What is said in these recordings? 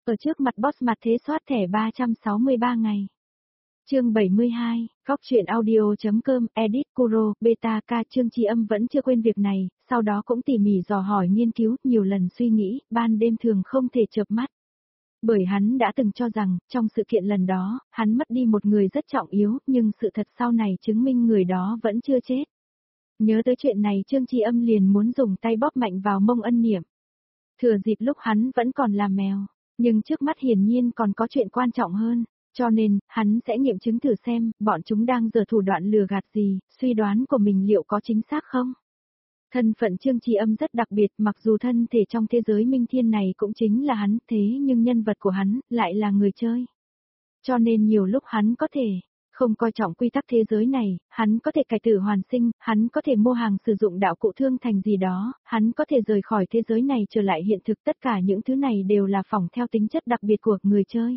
Ở trước mặt boss mặt thế soát thẻ 363 ngày. Chương 72, góc truyện audio.com, edit Kuro, beta K. Trương Chi Âm vẫn chưa quên việc này, sau đó cũng tỉ mỉ dò hỏi nghiên cứu, nhiều lần suy nghĩ, ban đêm thường không thể chợp mắt. Bởi hắn đã từng cho rằng, trong sự kiện lần đó, hắn mất đi một người rất trọng yếu, nhưng sự thật sau này chứng minh người đó vẫn chưa chết. Nhớ tới chuyện này Trương Chi Âm liền muốn dùng tay bóp mạnh vào mông Ân Niệm. Thừa dịp lúc hắn vẫn còn là mèo, nhưng trước mắt hiển nhiên còn có chuyện quan trọng hơn, cho nên, hắn sẽ nghiệm chứng thử xem, bọn chúng đang giở thủ đoạn lừa gạt gì, suy đoán của mình liệu có chính xác không? Thân phận Trương Chi Âm rất đặc biệt, mặc dù thân thể trong thế giới minh thiên này cũng chính là hắn, thế nhưng nhân vật của hắn lại là người chơi. Cho nên nhiều lúc hắn có thể không coi trọng quy tắc thế giới này, hắn có thể cải tử hoàn sinh, hắn có thể mua hàng sử dụng đạo cụ thương thành gì đó, hắn có thể rời khỏi thế giới này trở lại hiện thực, tất cả những thứ này đều là phỏng theo tính chất đặc biệt của người chơi.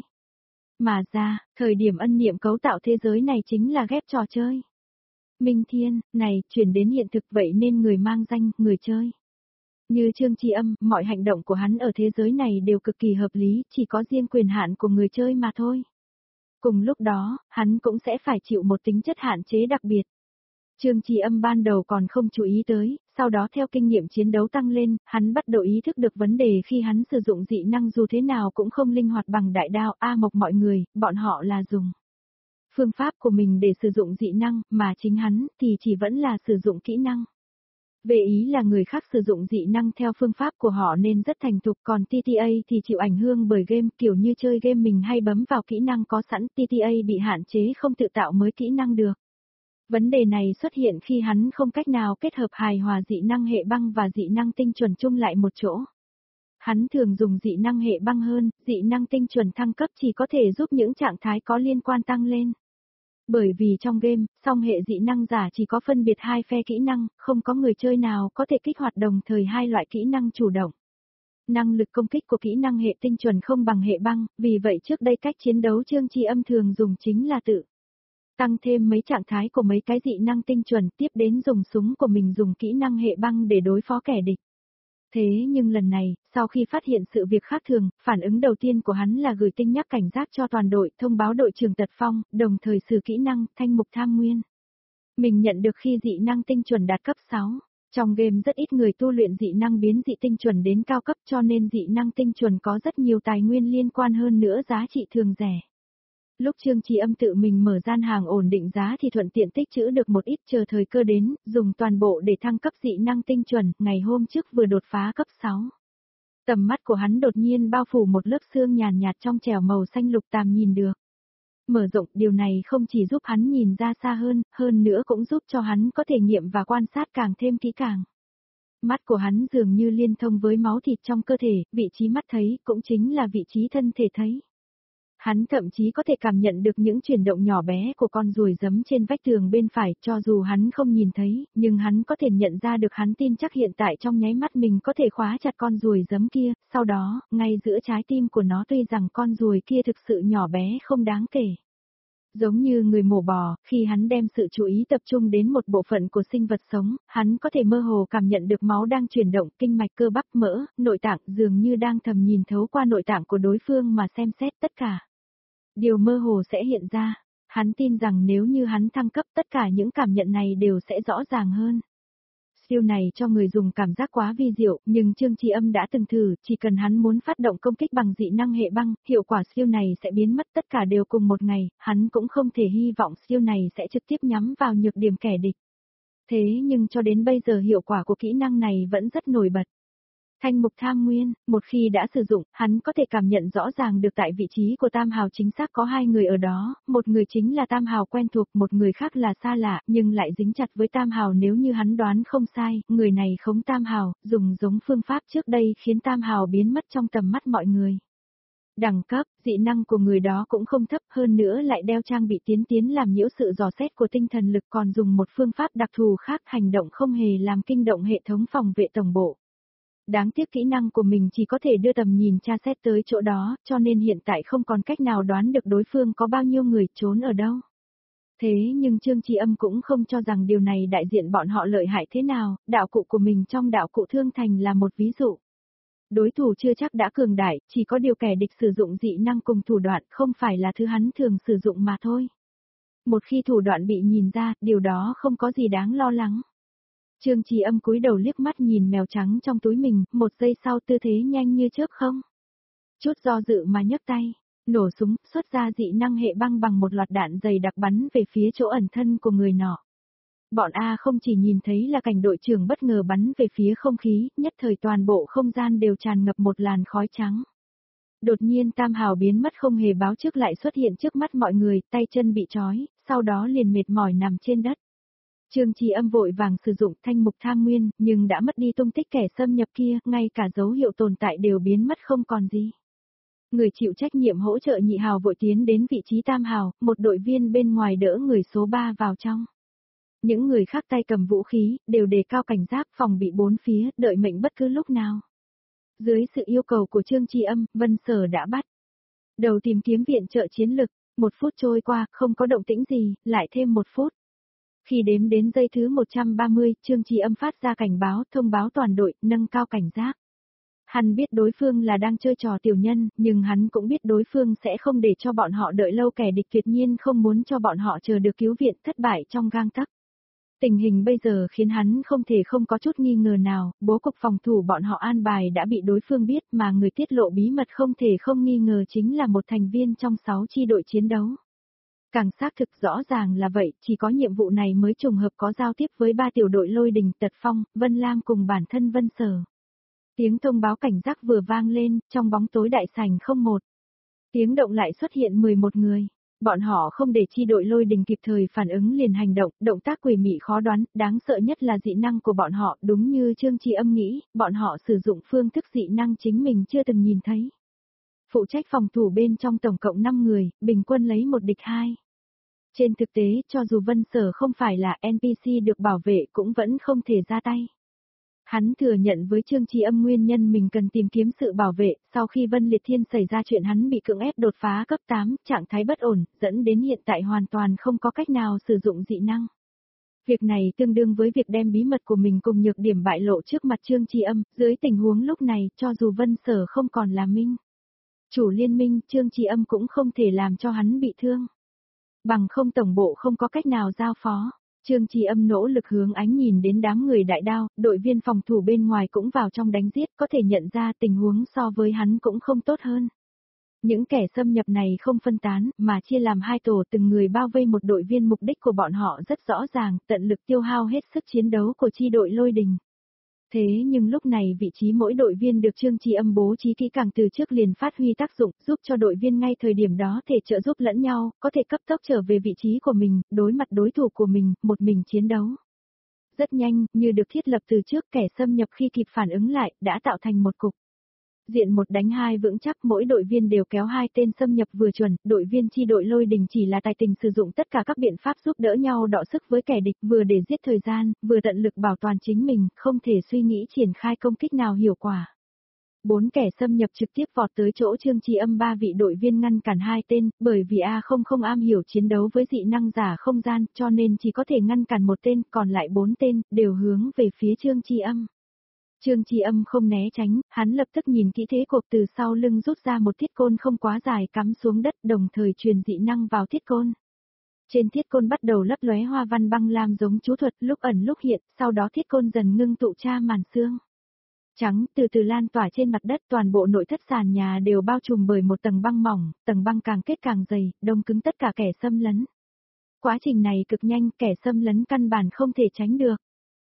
Mà ra, thời điểm Ân Niệm cấu tạo thế giới này chính là ghép trò chơi. Minh Thiên, này, chuyển đến hiện thực vậy nên người mang danh, người chơi. Như Trương Chi Âm, mọi hành động của hắn ở thế giới này đều cực kỳ hợp lý, chỉ có riêng quyền hạn của người chơi mà thôi. Cùng lúc đó, hắn cũng sẽ phải chịu một tính chất hạn chế đặc biệt. Trương Chi Âm ban đầu còn không chú ý tới, sau đó theo kinh nghiệm chiến đấu tăng lên, hắn bắt đầu ý thức được vấn đề khi hắn sử dụng dị năng dù thế nào cũng không linh hoạt bằng đại đao A Mộc mọi người, bọn họ là dùng phương pháp của mình để sử dụng dị năng, mà chính hắn thì chỉ vẫn là sử dụng kỹ năng. Về ý là người khác sử dụng dị năng theo phương pháp của họ nên rất thành thục, còn TTA thì chịu ảnh hưởng bởi game, kiểu như chơi game mình hay bấm vào kỹ năng có sẵn, TTA bị hạn chế không tự tạo mới kỹ năng được. Vấn đề này xuất hiện khi hắn không cách nào kết hợp hài hòa dị năng hệ băng và dị năng tinh chuẩn chung lại một chỗ. Hắn thường dùng dị năng hệ băng hơn, dị năng tinh chuẩn thăng cấp chỉ có thể giúp những trạng thái có liên quan tăng lên. Bởi vì trong game, song hệ dị năng giả chỉ có phân biệt hai phe kỹ năng, không có người chơi nào có thể kích hoạt đồng thời hai loại kỹ năng chủ động. Năng lực công kích của kỹ năng hệ tinh chuẩn không bằng hệ băng, vì vậy trước đây cách chiến đấu Trương Chi Âm thường dùng chính là tự tăng thêm mấy trạng thái của mấy cái dị năng tinh chuẩn, tiếp đến dùng súng của mình dùng kỹ năng hệ băng để đối phó kẻ địch. Thế nhưng lần này, sau khi phát hiện sự việc khác thường, phản ứng đầu tiên của hắn là gửi tin nhắc cảnh giác cho toàn đội, thông báo đội trưởng Tật Phong, đồng thời sử kỹ năng, thanh mục tham nguyên. Mình nhận được khi dị năng tinh chuẩn đạt cấp 6. Trong game rất ít người tu luyện dị năng biến dị tinh chuẩn đến cao cấp cho nên dị năng tinh chuẩn có rất nhiều tài nguyên liên quan hơn nữa giá trị thường rẻ. Lúc Trương Chi Âm tự mình mở gian hàng ổn định giá thì thuận tiện tích trữ được một ít chờ thời cơ đến, dùng toàn bộ để thăng cấp dị năng tinh chuẩn, ngày hôm trước vừa đột phá cấp 6. Tầm mắt của hắn đột nhiên bao phủ một lớp sương nhàn nhạt trong trẻo màu xanh lục tàm nhìn được. Mở rộng, điều này không chỉ giúp hắn nhìn ra xa hơn nữa cũng giúp cho hắn có thể nghiệm và quan sát càng thêm kỹ càng. Mắt của hắn dường như liên thông với máu thịt trong cơ thể, vị trí mắt thấy cũng chính là vị trí thân thể thấy. Hắn thậm chí có thể cảm nhận được những chuyển động nhỏ bé của con ruồi giấm trên vách tường bên phải, cho dù hắn không nhìn thấy, nhưng hắn có thể nhận ra được, hắn tin chắc hiện tại trong nháy mắt mình có thể khóa chặt con ruồi giấm kia, sau đó, ngay giữa trái tim của nó tuy rằng con ruồi kia thực sự nhỏ bé không đáng kể. Giống như người mổ bò, khi hắn đem sự chú ý tập trung đến một bộ phận của sinh vật sống, hắn có thể mơ hồ cảm nhận được máu đang chuyển động, kinh mạch cơ bắp mỡ, nội tạng dường như đang thầm nhìn thấu qua nội tạng của đối phương mà xem xét tất cả. Điều mơ hồ sẽ hiện ra, hắn tin rằng nếu như hắn thăng cấp tất cả những cảm nhận này đều sẽ rõ ràng hơn. Siêu này cho người dùng cảm giác quá vi diệu, nhưng Trương Chi Âm đã từng thử, chỉ cần hắn muốn phát động công kích bằng dị năng hệ băng, hiệu quả siêu này sẽ biến mất tất cả đều cùng một ngày, hắn cũng không thể hy vọng siêu này sẽ trực tiếp nhắm vào nhược điểm kẻ địch. Thế nhưng cho đến bây giờ hiệu quả của kỹ năng này vẫn rất nổi bật. Thanh mục tham nguyên, một khi đã sử dụng, hắn có thể cảm nhận rõ ràng được tại vị trí của Tam Hào chính xác có hai người ở đó, một người chính là Tam Hào quen thuộc, một người khác là xa lạ, nhưng lại dính chặt với Tam Hào nếu như hắn đoán không sai, người này khống Tam Hào, dùng giống phương pháp trước đây khiến Tam Hào biến mất trong tầm mắt mọi người. Đẳng cấp, dị năng của người đó cũng không thấp, hơn nữa lại đeo trang bị tiến tiến làm nhiễu sự dò xét của tinh thần lực, còn dùng một phương pháp đặc thù khác, hành động không hề làm kinh động hệ thống phòng vệ tổng bộ. Đáng tiếc kỹ năng của mình chỉ có thể đưa tầm nhìn tra xét tới chỗ đó, cho nên hiện tại không còn cách nào đoán được đối phương có bao nhiêu người trốn ở đâu. Thế nhưng Trương Chi Âm cũng không cho rằng điều này đại diện bọn họ lợi hại thế nào, đạo cụ của mình trong đạo cụ thương thành là một ví dụ. Đối thủ chưa chắc đã cường đại, chỉ có điều kẻ địch sử dụng dị năng cùng thủ đoạn không phải là thứ hắn thường sử dụng mà thôi. Một khi thủ đoạn bị nhìn ra, điều đó không có gì đáng lo lắng. Trương Trì Âm cúi đầu liếc mắt nhìn mèo trắng trong túi mình, một giây sau tư thế nhanh như chớp không. Chút do dự mà nhấc tay, nổ súng, xuất ra dị năng hệ băng bằng một loạt đạn dày đặc bắn về phía chỗ ẩn thân của người nọ. Bọn A không chỉ nhìn thấy là cảnh đội trưởng bất ngờ bắn về phía không khí, nhất thời toàn bộ không gian đều tràn ngập một làn khói trắng. Đột nhiên Tam Hào biến mất không hề báo trước lại xuất hiện trước mắt mọi người, tay chân bị trói, sau đó liền mệt mỏi nằm trên đất. Trương Trì Âm vội vàng sử dụng thanh mục tham nguyên, nhưng đã mất đi tung tích kẻ xâm nhập kia, ngay cả dấu hiệu tồn tại đều biến mất không còn gì. Người chịu trách nhiệm hỗ trợ Nhị Hào vội tiến đến vị trí Tam Hào, một đội viên bên ngoài đỡ người số 3 vào trong. Những người khác tay cầm vũ khí, đều đề cao cảnh giác phòng bị bốn phía, đợi mệnh bất cứ lúc nào. Dưới sự yêu cầu của Trương Trì Âm, Vân Sở đã bắt đầu tìm kiếm viện trợ chiến lực. 1 phút trôi qua, không có động tĩnh gì, lại thêm 1 phút. Khi đếm đến giây thứ 130, Trương Trì Âm phát ra cảnh báo, thông báo toàn đội, nâng cao cảnh giác. Hắn biết đối phương là đang chơi trò tiểu nhân, nhưng hắn cũng biết đối phương sẽ không để cho bọn họ đợi lâu, kẻ địch tuyệt nhiên không muốn cho bọn họ chờ được cứu viện, thất bại trong gang tấc. Tình hình bây giờ khiến hắn không thể không có chút nghi ngờ nào, bố cục phòng thủ bọn họ an bài đã bị đối phương biết, mà người tiết lộ bí mật không thể không nghi ngờ chính là một thành viên trong 6 chi đội chiến đấu. Càng xác thực rõ ràng là vậy, chỉ có nhiệm vụ này mới trùng hợp có giao tiếp với 3 tiểu đội Lôi Đình, Tật Phong, Vân Lam cùng bản thân Vân Sở. Tiếng thông báo cảnh giác vừa vang lên, trong bóng tối đại sảnh không một. Tiếng động lại xuất hiện 11 người. Bọn họ không để chi đội Lôi Đình kịp thời phản ứng liền hành động, động tác quỷ mị khó đoán, đáng sợ nhất là dị năng của bọn họ, đúng như Trương Trì Âm nghĩ, bọn họ sử dụng phương thức dị năng chính mình chưa từng nhìn thấy. Phụ trách phòng thủ bên trong tổng cộng 5 người, bình quân lấy 1 địch 2. Trên thực tế, cho dù Vân Sở không phải là NPC được bảo vệ cũng vẫn không thể ra tay. Hắn thừa nhận với Trương Trì Âm nguyên nhân mình cần tìm kiếm sự bảo vệ, sau khi Vân Liệt Thiên xảy ra chuyện hắn bị cưỡng ép đột phá cấp 8, trạng thái bất ổn, dẫn đến hiện tại hoàn toàn không có cách nào sử dụng dị năng. Việc này tương đương với việc đem bí mật của mình cùng nhược điểm bại lộ trước mặt Trương Trì Âm, dưới tình huống lúc này, cho dù Vân Sở không còn là minh chủ liên minh, Trương Trì Âm cũng không thể làm cho hắn bị thương. Bằng không tổng bộ không có cách nào giao phó. Trương Trì Âm nỗ lực hướng ánh nhìn đến đám người đại đao, đội viên phòng thủ bên ngoài cũng vào trong đánh giết, có thể nhận ra tình huống so với hắn cũng không tốt hơn. Những kẻ xâm nhập này không phân tán, mà chia làm 2 tổ, từng người bao vây một đội viên, mục đích của bọn họ rất rõ ràng, tận lực tiêu hao hết sức chiến đấu của chi đội Lôi Đình. Thế nhưng lúc này vị trí mỗi đội viên được Trương Trì Âm bố trí kỹ càng từ trước liền phát huy tác dụng, giúp cho đội viên ngay thời điểm đó thể trợ giúp lẫn nhau, có thể cấp tốc trở về vị trí của mình, đối mặt đối thủ của mình, một mình chiến đấu. Rất nhanh, như được thiết lập từ trước, kẻ xâm nhập khi kịp phản ứng lại, đã tạo thành một cục. Diện 1 đánh 2 vững chắc, mỗi đội viên đều kéo 2 tên xâm nhập vừa chuẩn, đội viên chi đội Lôi Đình chỉ là tài tình sử dụng tất cả các biện pháp giúp đỡ nhau đọ sức với kẻ địch, vừa để giết thời gian, vừa tận lực bảo toàn chính mình, không thể suy nghĩ triển khai công kích nào hiệu quả. 4 kẻ xâm nhập trực tiếp vọt tới chỗ Trương Trì Âm, 3 vị đội viên ngăn cản 2 tên, bởi vì A không am hiểu chiến đấu với dị năng giả không gian, cho nên chỉ có thể ngăn cản 1 tên, còn lại 4 tên, đều hướng về phía Trương Trì Âm. Trương Trì Âm không né tránh, hắn lập tức nhìn kỹ thế cuộc, từ sau lưng rút ra một thiết côn không quá dài cắm xuống đất, đồng thời truyền dị năng vào thiết côn. Trên thiết côn bắt đầu lấp lóe hoa văn băng lam giống chú thuật, lúc ẩn lúc hiện, sau đó thiết côn dần ngưng tụ ra màn sương trắng từ từ lan tỏa trên mặt đất, toàn bộ nội thất sàn nhà đều bao trùm bởi một tầng băng mỏng, tầng băng càng kết càng dày, đông cứng tất cả kẻ xâm lấn. Quá trình này cực nhanh, kẻ xâm lấn căn bản không thể tránh được.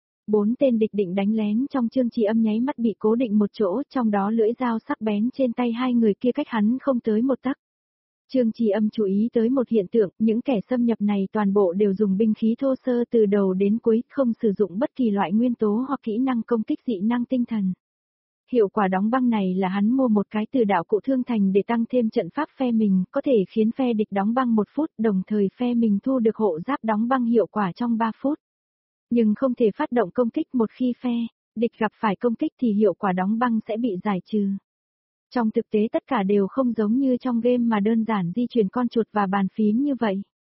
4 tên địch định đánh lén trong Trương Trì Âm nháy mắt bị cố định một chỗ, trong đó lưỡi dao sắc bén trên tay 2 người kia cách hắn không tới 1 tấc. Trương Trì Âm chú ý tới một hiện tượng, những kẻ xâm nhập này toàn bộ đều dùng binh khí thô sơ từ đầu đến cuối, không sử dụng bất kỳ loại nguyên tố hoặc kỹ năng công kích dị năng tinh thần. Hiệu quả đóng băng này là hắn mua một cái từ đạo cụ Thương Thành để tăng thêm trận pháp phe mình, có thể khiến phe địch đóng băng 1 phút, đồng thời phe mình thu được hộ giáp đóng băng hiệu quả trong 3 phút. Nhưng không thể phát động công kích, một khi phe địch gặp phải công kích thì hiệu quả đóng băng sẽ bị giải trừ. Trong thực tế tất cả đều không giống như trong game mà đơn giản di chuyển con chuột và bàn phím như vậy.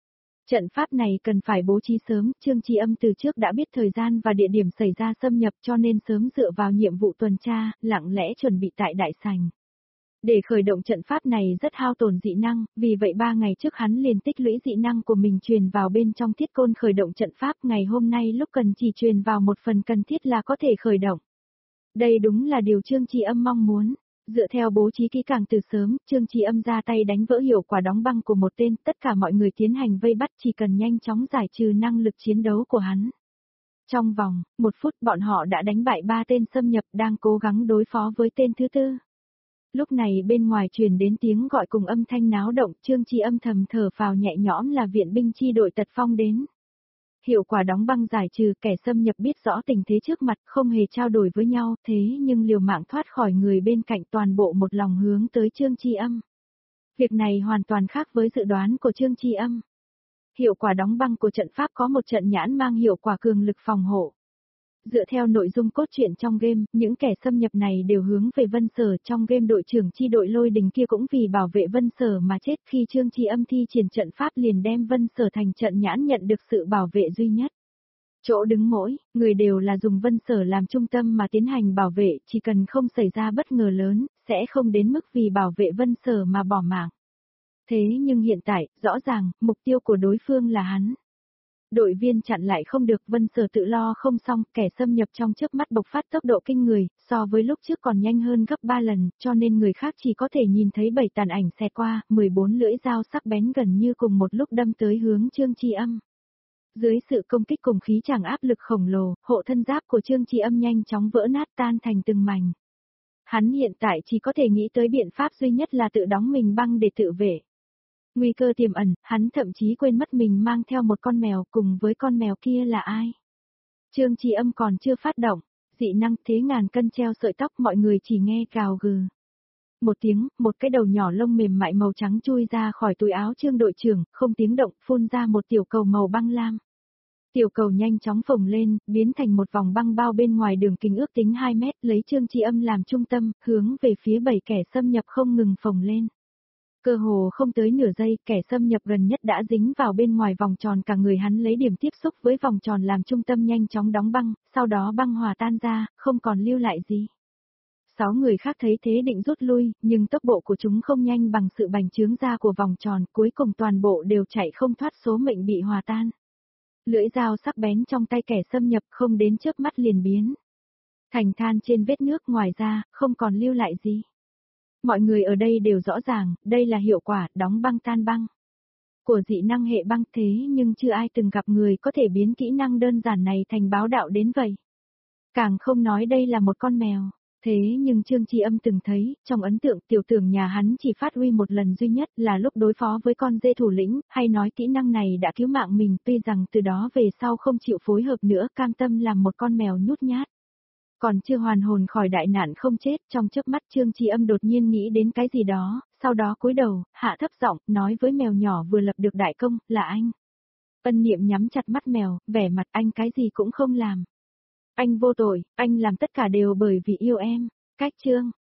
Trận pháp này cần phải bố trí sớm, Trương Chi Âm từ trước đã biết thời gian và địa điểm xảy ra xâm nhập cho nên sớm dựa vào nhiệm vụ tuần tra, lặng lẽ chuẩn bị tại đại sảnh. Để khởi động trận pháp này rất hao tổn dị năng, vì vậy 3 ngày trước hắn liền tích lũy dị năng của mình truyền vào bên trong thiết côn khởi động trận pháp, ngày hôm nay lúc cần chỉ truyền vào một phần cần thiết là có thể khởi động. Đây đúng là điều Trương Chi Âm mong muốn. Dựa theo bố trí kỹ càng từ sớm, Trương Chi Âm ra tay đánh vỡ hiệu quả đóng băng của một tên, tất cả mọi người tiến hành vây bắt chỉ cần nhanh chóng giải trừ năng lực chiến đấu của hắn. Trong vòng 1 phút bọn họ đã đánh bại 3 tên xâm nhập đang cố gắng đối phó với tên thứ tư. Lúc này bên ngoài truyền đến tiếng gọi cùng âm thanh náo động, Trương Chi Âm thầm thở phào nhẹ nhõm là viện binh chi đội Tật Phong đến. Hiệu quả đóng băng giải trừ, kẻ xâm nhập biết rõ tình thế trước mặt, không hề trao đổi với nhau, thế nhưng liều mạng thoát khỏi người bên cạnh, toàn bộ một lòng hướng tới Trương Chi Âm. Việc này hoàn toàn khác với dự đoán của Trương Chi Âm. Hiệu quả đóng băng của trận pháp có một trận nhãn mang hiệu quả cường lực phòng hộ. Dựa theo nội dung cốt truyện trong game, những kẻ xâm nhập này đều hướng về Vân Sở, trong game đội trưởng chi đội Lôi Đình kia cũng vì bảo vệ Vân Sở mà chết, khi Trương Chi Âm thi triển trận pháp liền đem Vân Sở thành trận nhãn nhận được sự bảo vệ duy nhất. Chỗ đứng mỗi người đều là dùng Vân Sở làm trung tâm mà tiến hành bảo vệ, chỉ cần không xảy ra bất ngờ lớn, sẽ không đến mức vì bảo vệ Vân Sở mà bỏ mạng. Thế nhưng hiện tại, rõ ràng, mục tiêu của đối phương là hắn. Đội viên chặn lại không được, Vân Sở tự lo không xong, kẻ xâm nhập trong chớp mắt bộc phát tốc độ kinh người, so với lúc trước còn nhanh hơn gấp 3 lần, cho nên người khác chỉ có thể nhìn thấy 7 tàn ảnh xẹt qua, 14 lưỡi dao sắc bén gần như cùng một lúc đâm tới hướng Trương Chi Âm. Dưới sự công kích cùng khí tràng áp lực khổng lồ, hộ thân giáp của Trương Chi Âm nhanh chóng vỡ nát tan thành từng mảnh. Hắn hiện tại chỉ có thể nghĩ tới biện pháp duy nhất là tự đóng mình băng để tự vệ. Nguy cơ tiềm ẩn, hắn thậm chí quên mất mình mang theo một con mèo, cùng với con mèo kia là ai. Trương Chi Âm còn chưa phát động, dị năng thế ngàn cân treo sợi tóc, mọi người chỉ nghe cào gừ. Một tiếng, một cái đầu nhỏ lông mềm mại màu trắng chui ra khỏi túi áo Trương đội trưởng, không tiếng động, phun ra một tiểu cầu màu băng lam. Tiểu cầu nhanh chóng phồng lên, biến thành một vòng băng bao bên ngoài đường kính ước tính 2 mét, lấy Trương Chi Âm làm trung tâm, hướng về phía 7 kẻ xâm nhập không ngừng phồng lên. Cơ hồ không tới nửa giây, kẻ xâm nhập gần nhất đã dính vào bên ngoài vòng tròn, cả người hắn lấy điểm tiếp xúc với vòng tròn làm trung tâm nhanh chóng đóng băng, sau đó băng hòa tan ra, không còn lưu lại gì. 6 người khác thấy thế định rút lui, nhưng tốc độ của chúng không nhanh bằng sự bành trướng ra của vòng tròn, cuối cùng toàn bộ đều chạy không thoát, số mệnh bị hòa tan. Lưỡi dao sắc bén trong tay kẻ xâm nhập không đến chớp mắt liền biến thành than trên vết nước, ngoài ra, không còn lưu lại gì. Mọi người ở đây đều rõ ràng, đây là hiệu quả đóng băng tan băng của dị năng hệ băng, thế nhưng chưa ai từng gặp người có thể biến kỹ năng đơn giản này thành bá đạo đến vậy. Càng không nói đây là một con mèo. Thế nhưng Trương Chi Âm từng thấy, trong ấn tượng tiểu tưởng nhà hắn chỉ phát huy một lần duy nhất là lúc đối phó với con dê thủ lĩnh, hay nói kỹ năng này đã cứu mạng mình, tuy rằng từ đó về sau không chịu phối hợp nữa, cam tâm làm một con mèo nhút nhát. Còn chưa hoàn hồn khỏi đại nạn không chết, trong chớp mắt Trương Chi Âm đột nhiên nghĩ đến cái gì đó, sau đó cúi đầu, hạ thấp giọng, nói với mèo nhỏ vừa lập được đại công, là anh. Ân Niệm nhắm chặt mắt mèo, vẻ mặt anh cái gì cũng không làm. Anh vô tội, anh làm tất cả đều bởi vì yêu em. Cách chương